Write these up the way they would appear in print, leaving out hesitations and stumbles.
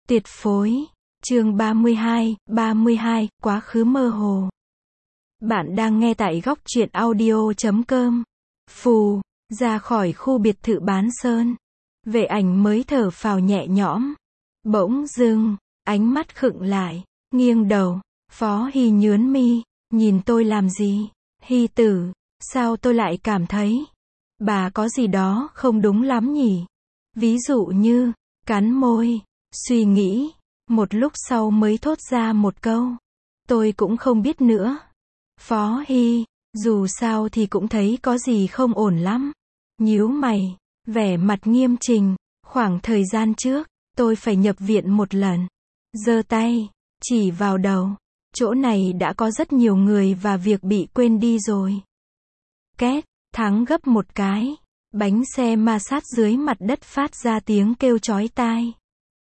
Tuyệt phối. Chương 32, quá khứ mơ hồ. Bạn đang nghe tại góc truyện audio.com. Phù, ra khỏi khu biệt thự bán sơn. Vệ ảnh mới thở phào nhẹ nhõm. Bỗng dưng, ánh mắt khựng lại, nghiêng đầu. Phó Hy nhướng mi, nhìn tôi làm gì? Hy tử, sao tôi lại cảm thấy bà có gì đó không đúng lắm nhỉ? Ví dụ như, cắn môi, suy nghĩ, một lúc sau mới thốt ra một câu. Tôi cũng không biết nữa. Phó Hy, dù sao thì cũng thấy có gì không ổn lắm. Nhíu mày, vẻ mặt nghiêm chỉnh. Khoảng thời gian trước, tôi phải nhập viện một lần. Giơ tay, chỉ vào đầu. Chỗ này đã có rất nhiều người và việc bị quên đi rồi. Két, thắng gấp một cái. Bánh xe ma sát dưới mặt đất phát ra tiếng kêu chói tai.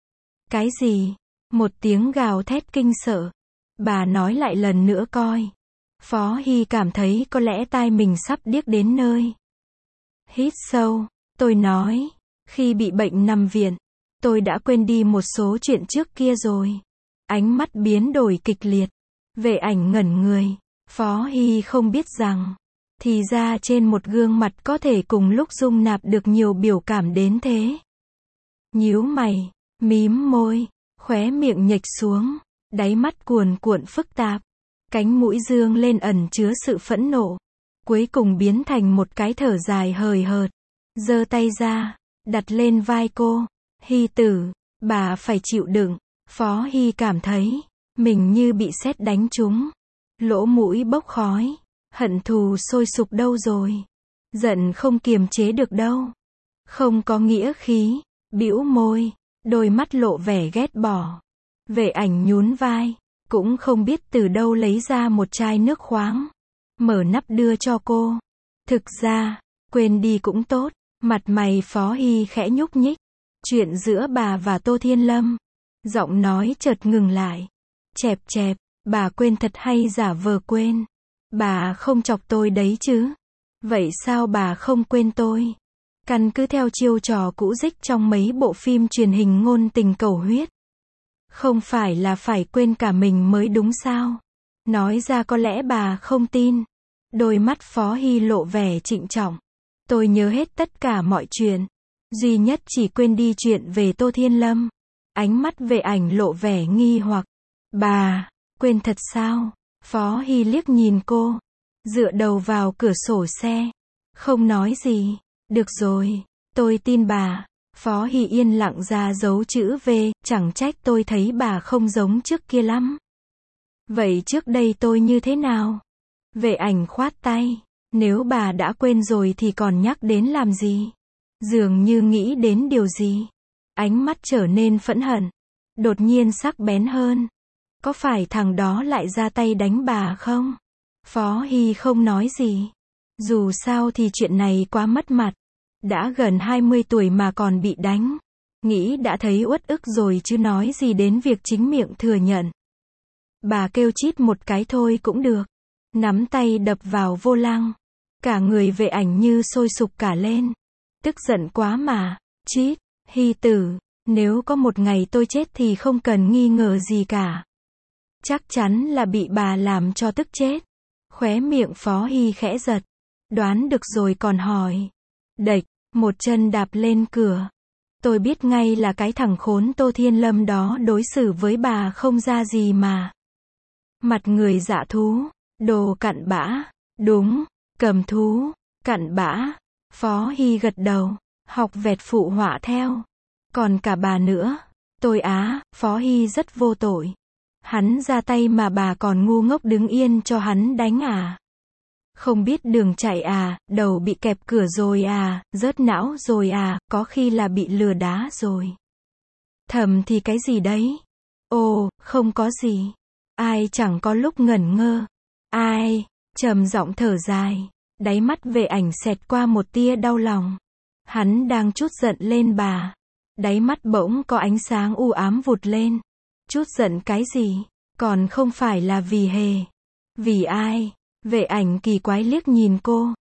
Cái gì? Một tiếng gào thét kinh sợ. Bà nói lại lần nữa coi. Phó Hy cảm thấy có lẽ tai mình sắp điếc đến nơi. Hít sâu, tôi nói. Khi bị bệnh nằm viện, tôi đã quên đi một số chuyện trước kia rồi. Ánh mắt biến đổi kịch liệt. Vệ ảnh ngẩn người. Phó Hy không biết rằng, thì ra trên một gương mặt có thể cùng lúc dung nạp được nhiều biểu cảm đến thế. Nhíu mày, mím môi, khóe miệng nhếch xuống, đáy mắt cuồn cuộn phức tạp, cánh mũi dương lên ẩn chứa sự phẫn nộ, cuối cùng biến thành một cái thở dài hời hợt. Giơ tay ra, đặt lên vai cô. Hy tử, bà phải chịu đựng. Phó Hy cảm thấy mình như bị sét đánh trúng, lỗ mũi bốc khói. Hận thù sôi sục đâu rồi? Giận không kiềm chế được đâu. Không có nghĩa khí. Bĩu môi, đôi mắt lộ vẻ ghét bỏ. Vệ ảnh nhún vai, cũng không biết từ đâu lấy ra một chai nước khoáng, mở nắp đưa cho cô. Thực ra, quên đi cũng tốt. Mặt mày Phó Hy khẽ nhúc nhích. Chuyện giữa bà và Tô Thiên Lâm. Giọng nói chợt ngừng lại. Chẹp chẹp, bà quên thật hay giả vờ quên? Bà không chọc tôi đấy chứ? Vậy sao bà không quên tôi? Căn cứ theo chiêu trò cũ dích trong mấy bộ phim truyền hình ngôn tình cầu huyết. Không phải là phải quên cả mình mới đúng sao? Nói ra có lẽ bà không tin. Đôi mắt Phó Hy lộ vẻ trịnh trọng. Tôi nhớ hết tất cả mọi chuyện. Duy nhất chỉ quên đi chuyện về Tô Thiên Lâm. Ánh mắt vệ ảnh lộ vẻ nghi hoặc. Bà, quên thật sao? Phó Hy liếc nhìn cô, dựa đầu vào cửa sổ xe, không nói gì. Được rồi, tôi tin bà. Phó Hy yên lặng ra dấu chữ V, chẳng trách tôi thấy bà không giống trước kia lắm. Vậy trước đây tôi như thế nào? Vệ ảnh khoát tay, nếu bà đã quên rồi thì còn nhắc đến làm gì? Dường như nghĩ đến điều gì. Ánh mắt trở nên phẫn hận, đột nhiên sắc bén hơn. Có phải thằng đó lại ra tay đánh bà không? Phó Hy không nói gì. Dù sao thì chuyện này quá mất mặt. Đã gần 20 tuổi mà còn bị đánh. Nghĩ đã thấy uất ức rồi chứ nói gì đến việc chính miệng thừa nhận. Bà kêu chít một cái thôi cũng được. Nắm tay đập vào vô lăng. Cả người vệ ảnh như sôi sục cả lên. Tức giận quá mà. Chít, Hy tử, nếu có một ngày tôi chết thì không cần nghi ngờ gì cả. Chắc chắn là bị bà làm cho tức chết. Khóe miệng Phó Hy khẽ giật. Đoán được rồi còn hỏi. Đệch, một chân đạp lên cửa. Tôi biết ngay là cái thằng khốn Tô Thiên Lâm đó đối xử với bà không ra gì mà. Mặt người dạ thú, đồ cặn bã. Đúng, cầm thú, cặn bã. Phó Hy gật đầu, học vẹt phụ họa theo. Còn cả bà nữa. Tôi á, Phó Hy rất vô tội. Hắn ra tay mà bà còn ngu ngốc đứng yên cho hắn đánh à? Không biết đường chạy à, đầu bị kẹp cửa rồi à, rớt não rồi à, có khi là bị lừa đá rồi. Thầm thì cái gì đấy? Ồ, không có gì. Ai chẳng có lúc ngẩn ngơ. Ai? Trầm giọng thở dài. Đáy mắt vệ ảnh xẹt qua một tia đau lòng. Hắn đang trút giận lên bà. Đáy mắt bỗng có ánh sáng u ám vụt lên. Chút giận cái gì? Còn không phải là vì Hề. Vì ai? Vệ ảnh kỳ quái liếc nhìn cô.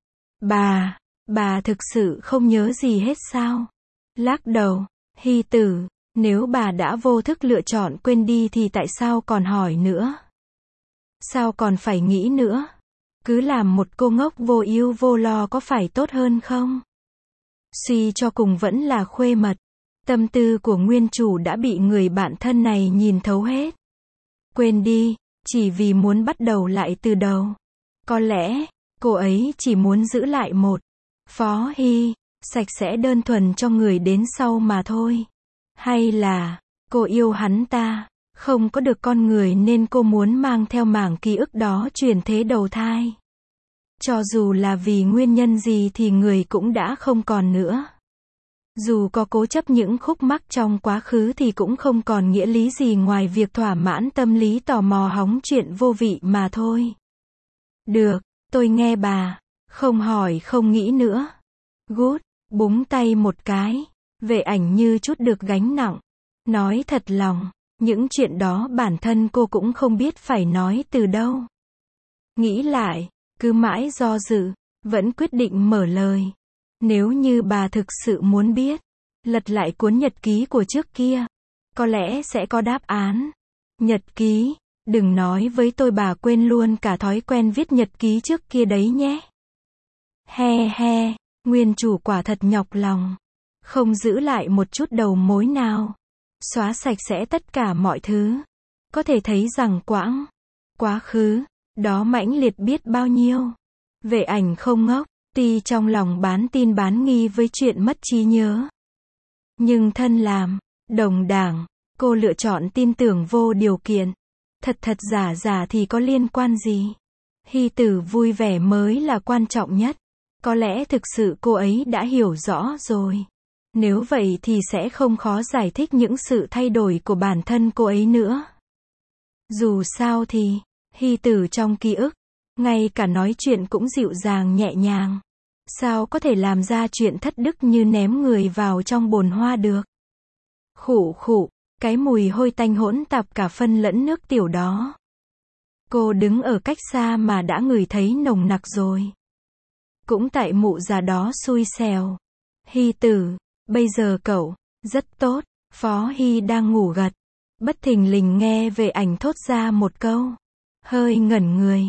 Bà thực sự không nhớ gì hết sao? Lắc đầu. Hy tử, Nếu bà đã vô thức lựa chọn quên đi thì tại sao còn hỏi nữa? Sao còn phải nghĩ nữa? Cứ làm một cô ngốc vô ưu vô lo có phải tốt hơn không? Suy cho cùng vẫn là khuê mật. Tâm tư của nguyên chủ đã bị người bạn thân này nhìn thấu hết. Quên đi, chỉ vì muốn bắt đầu lại từ đầu. Có lẽ, cô ấy chỉ muốn giữ lại một Phó Hy, sạch sẽ đơn thuần cho người đến sau mà thôi. Hay là, cô yêu hắn ta, không có được con người nên cô muốn mang theo mảng ký ức đó chuyển thế đầu thai. Cho dù là vì nguyên nhân gì thì người cũng đã không còn nữa. Dù có cố chấp những khúc mắc trong quá khứ thì cũng không còn nghĩa lý gì ngoài việc thỏa mãn tâm lý tò mò hóng chuyện vô vị mà thôi. Được, tôi nghe bà, không hỏi không nghĩ nữa. Good, búng tay một cái, Vệ Ảnh như chút được gánh nặng. Nói thật lòng, những chuyện đó bản thân cô cũng không biết phải nói từ đâu. Nghĩ lại, cứ mãi do dự, vẫn quyết định mở lời. Nếu như bà thực sự muốn biết, lật lại cuốn nhật ký của trước kia, có lẽ sẽ có đáp án. Nhật ký, đừng nói với tôi bà quên luôn cả thói quen viết nhật ký trước kia đấy nhé. He he, nguyên chủ quả thật nhọc lòng. Không giữ lại một chút đầu mối nào. Xóa sạch sẽ tất cả mọi thứ. Có thể thấy rằng quá khứ, đó mãnh liệt biết bao nhiêu. Vệ Ảnh không ngốc, tuy trong lòng bán tin bán nghi với chuyện mất trí nhớ. Nhưng thân làm đồng đảng, cô lựa chọn tin tưởng vô điều kiện. Thật giả thì có liên quan gì? Hy tử vui vẻ mới là quan trọng nhất. Có lẽ thực sự cô ấy đã hiểu rõ rồi. Nếu vậy thì sẽ không khó giải thích những sự thay đổi của bản thân cô ấy nữa. Dù sao thì, Hy tử trong ký ức, ngay cả nói chuyện cũng dịu dàng nhẹ nhàng. Sao có thể làm ra chuyện thất đức như ném người vào trong bồn hoa được? Khụ khụ, cái mùi hôi tanh hỗn tạp cả phân lẫn nước tiểu đó. Cô đứng ở cách xa mà đã ngửi thấy nồng nặc rồi. Cũng tại mụ già đó xui xẻo. Hy tử, bây giờ cậu, rất tốt, Phó Hy đang ngủ gật. Bất thình lình nghe Vệ Ảnh thốt ra một câu. Hơi ngẩn người,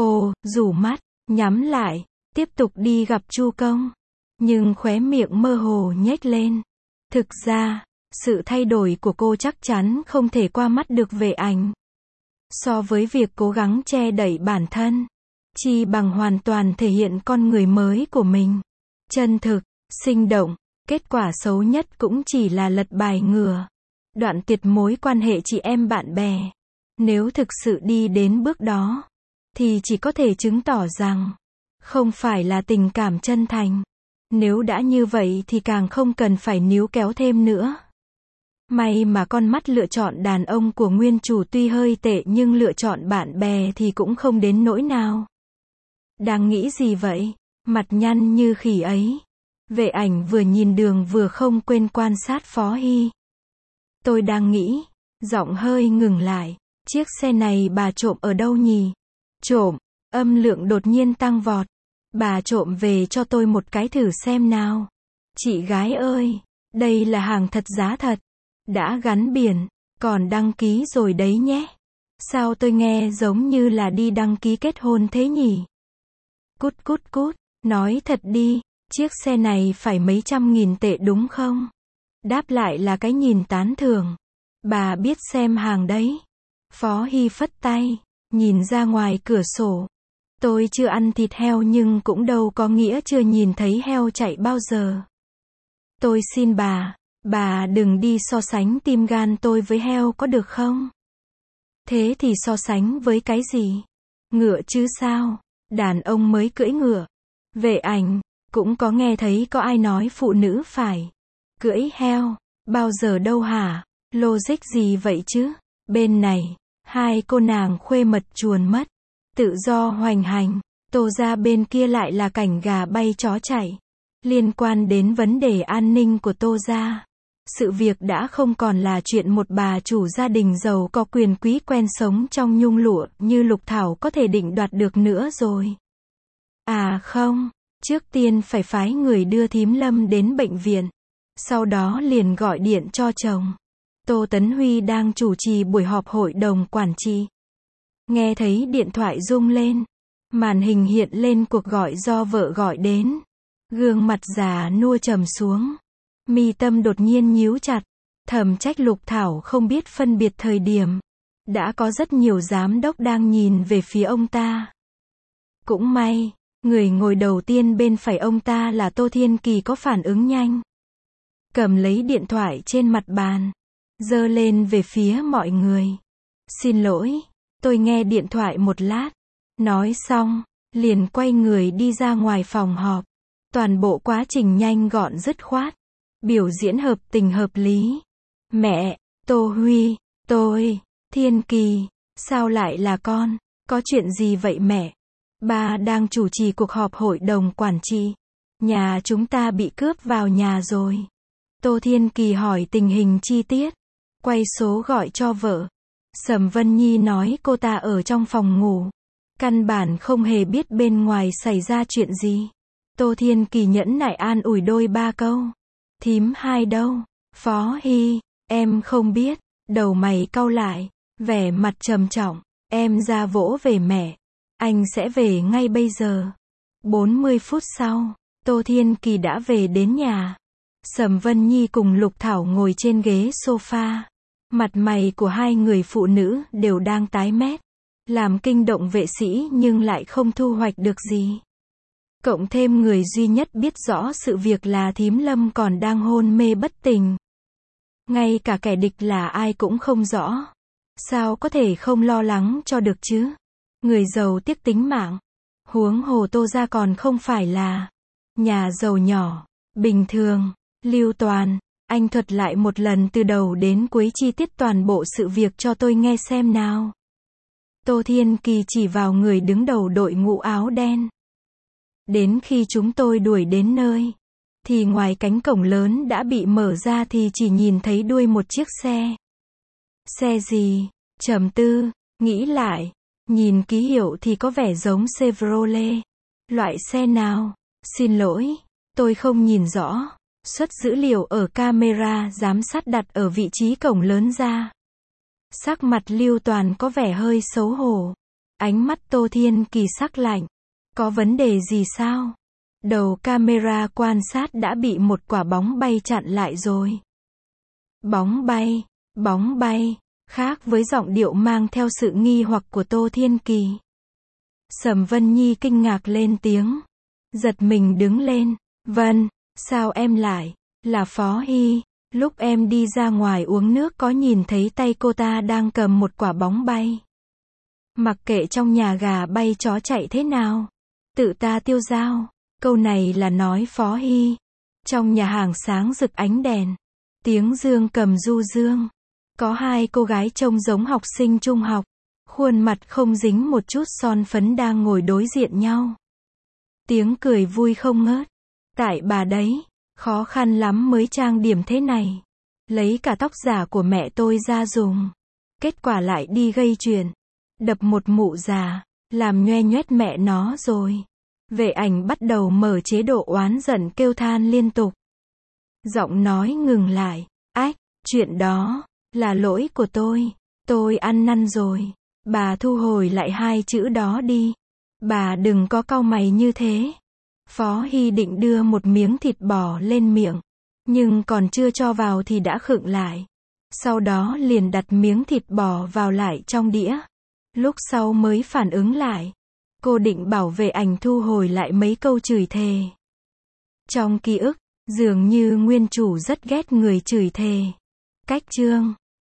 rủ mắt, nhắm lại, tiếp tục đi gặp Chu Công. Nhưng khóe miệng mơ hồ nhếch lên. Thực ra, sự thay đổi của cô chắc chắn không thể qua mắt được Vệ Ảnh. So với việc cố gắng che đậy bản thân, chi bằng hoàn toàn thể hiện con người mới của mình. Chân thực, sinh động, kết quả xấu nhất cũng chỉ là lật bài ngửa. Đoạn tuyệt mối quan hệ chị em bạn bè. Nếu thực sự đi đến bước đó, thì chỉ có thể chứng tỏ rằng, không phải là tình cảm chân thành. Nếu đã như vậy thì càng không cần phải níu kéo thêm nữa. May mà con mắt lựa chọn đàn ông của nguyên chủ tuy hơi tệ nhưng lựa chọn bạn bè thì cũng không đến nỗi nào. Đang nghĩ gì vậy? Mặt nhăn như khỉ ấy. Vệ Ảnh vừa nhìn đường vừa không quên quan sát Phó Hy. Tôi đang nghĩ, giọng hơi ngừng lại. Chiếc xe này bà trộm ở đâu nhỉ? Trộm, âm lượng đột nhiên tăng vọt. Bà trộm về cho tôi một cái thử xem nào. Chị gái ơi, đây là hàng thật giá thật. Đã gắn biển, còn đăng ký rồi đấy nhé. Sao tôi nghe giống như là đi đăng ký kết hôn thế nhỉ? Cút, nói thật đi, chiếc xe này phải mấy trăm nghìn tệ đúng không? Đáp lại là cái nhìn tán thưởng. Bà biết xem hàng đấy. Phó Hy phất tay, nhìn ra ngoài cửa sổ. Tôi chưa ăn thịt heo nhưng cũng đâu có nghĩa chưa nhìn thấy heo chạy bao giờ. Tôi xin bà đừng đi so sánh tim gan tôi với heo có được không? Thế thì so sánh với cái gì? Ngựa chứ sao? Đàn ông mới cưỡi ngựa. Vệ Ảnh, cũng có nghe thấy có ai nói phụ nữ phải cưỡi heo, bao giờ đâu hả? Logic gì vậy chứ? Bên này, hai cô nàng khuê mật chuồn mất, tự do hoành hành, Tô ra bên kia lại là cảnh gà bay chó chạy. Liên quan đến vấn đề an ninh của Tô ra, sự việc đã không còn là chuyện một bà chủ gia đình giàu có quyền quý quen sống trong nhung lụa như Lục Thảo có thể định đoạt được nữa rồi. À không, trước tiên phải phái người đưa thím Lâm đến bệnh viện, sau đó liền gọi điện cho chồng. Tô Tấn Huy đang chủ trì buổi họp hội đồng quản trị. Nghe thấy điện thoại rung lên. Màn hình hiện lên cuộc gọi do vợ gọi đến. Gương mặt già nua trầm xuống. Mi tâm đột nhiên nhíu chặt. Thầm trách Lục Thảo không biết phân biệt thời điểm. Đã có rất nhiều giám đốc đang nhìn về phía ông ta. Cũng may, người ngồi đầu tiên bên phải ông ta là Tô Thiên Kỳ có phản ứng nhanh. Cầm lấy điện thoại trên mặt bàn. Giơ lên về phía mọi người. Xin lỗi, tôi nghe điện thoại một lát. Nói xong, liền quay người đi ra ngoài phòng họp. Toàn bộ quá trình nhanh gọn dứt khoát. Biểu diễn hợp tình hợp lý. Mẹ, Tô Huy, Thiên Kỳ, sao lại là con? Có chuyện gì vậy mẹ? Ba đang chủ trì cuộc họp hội đồng quản trị. Nhà chúng ta bị cướp vào nhà rồi. Tô Thiên Kỳ hỏi tình hình chi tiết. Quay số gọi cho vợ. Sầm Vân Nhi nói cô ta ở trong phòng ngủ. Căn bản không hề biết bên ngoài xảy ra chuyện gì. Tô Thiên Kỳ nhẫn nại an ủi đôi ba câu. Thím hai đâu? Phó Hy, em không biết. Đầu mày cau lại, vẻ mặt trầm trọng. Em ra vỗ về mẹ. Anh sẽ về ngay bây giờ. 40 phút sau, Tô Thiên Kỳ đã về đến nhà. Sầm Vân Nhi cùng Lục Thảo ngồi trên ghế sofa. Mặt mày của hai người phụ nữ đều đang tái mét. Làm kinh động vệ sĩ nhưng lại không thu hoạch được gì. Cộng thêm người duy nhất biết rõ sự việc là thím Lâm còn đang hôn mê bất tỉnh. Ngay cả kẻ địch là ai cũng không rõ. Sao có thể không lo lắng cho được chứ? Người giàu tiếc tính mạng. Huống hồ Tô gia còn không phải là nhà giàu nhỏ, bình thường. Lưu Toàn, anh thuật lại một lần từ đầu đến cuối chi tiết toàn bộ sự việc cho tôi nghe xem nào. Tô Thiên Kỳ chỉ vào người đứng đầu đội ngũ áo đen. Đến khi chúng tôi đuổi đến nơi, thì ngoài cánh cổng lớn đã bị mở ra thì chỉ nhìn thấy đuôi một chiếc xe. Xe gì? Trầm tư, nghĩ lại, nhìn ký hiệu thì có vẻ giống Chevrolet. Loại xe nào? Xin lỗi, tôi không nhìn rõ. Xuất dữ liệu ở camera giám sát đặt ở vị trí cổng lớn ra. Sắc mặt Lưu Toàn có vẻ hơi xấu hổ. Ánh mắt Tô Thiên Kỳ sắc lạnh. Có vấn đề gì sao? Đầu camera quan sát đã bị một quả bóng bay chặn lại rồi. Bóng bay, khác với giọng điệu mang theo sự nghi hoặc của Tô Thiên Kỳ. Sầm Vân Nhi kinh ngạc lên tiếng. Giật mình đứng lên. Vân, sao em lại? Là Phó Hy. Lúc em đi ra ngoài uống nước có nhìn thấy tay cô ta đang cầm một quả bóng bay. Mặc kệ trong nhà gà bay chó chạy thế nào. Tự ta tiêu dao. Câu này là nói Phó Hy. Trong nhà hàng sáng rực ánh đèn. Tiếng dương cầm du dương. Có hai cô gái trông giống học sinh trung học. Khuôn mặt không dính một chút son phấn đang ngồi đối diện nhau. Tiếng cười vui không ngớt. Tại bà đấy. Khó khăn lắm mới trang điểm thế này. Lấy cả tóc giả của mẹ tôi ra dùng. Kết quả lại đi gây chuyện. Đập một mụ già. Làm nhoe nhoét mẹ nó rồi. Vệ ảnh bắt đầu mở chế độ oán giận kêu than liên tục. Giọng nói ngừng lại. Ách, chuyện đó là lỗi của tôi. Tôi ăn năn rồi. Bà thu hồi lại hai chữ đó đi. Bà đừng có cau mày như thế. Phó Hy định đưa một miếng thịt bò lên miệng. Nhưng còn chưa cho vào thì đã khựng lại. Sau đó liền đặt miếng thịt bò vào lại trong đĩa. Lúc sau mới phản ứng lại. Cô định bảo vệ ảnh thu hồi lại mấy câu chửi thề. Trong ký ức, dường như nguyên chủ rất ghét người chửi thề. Cách chương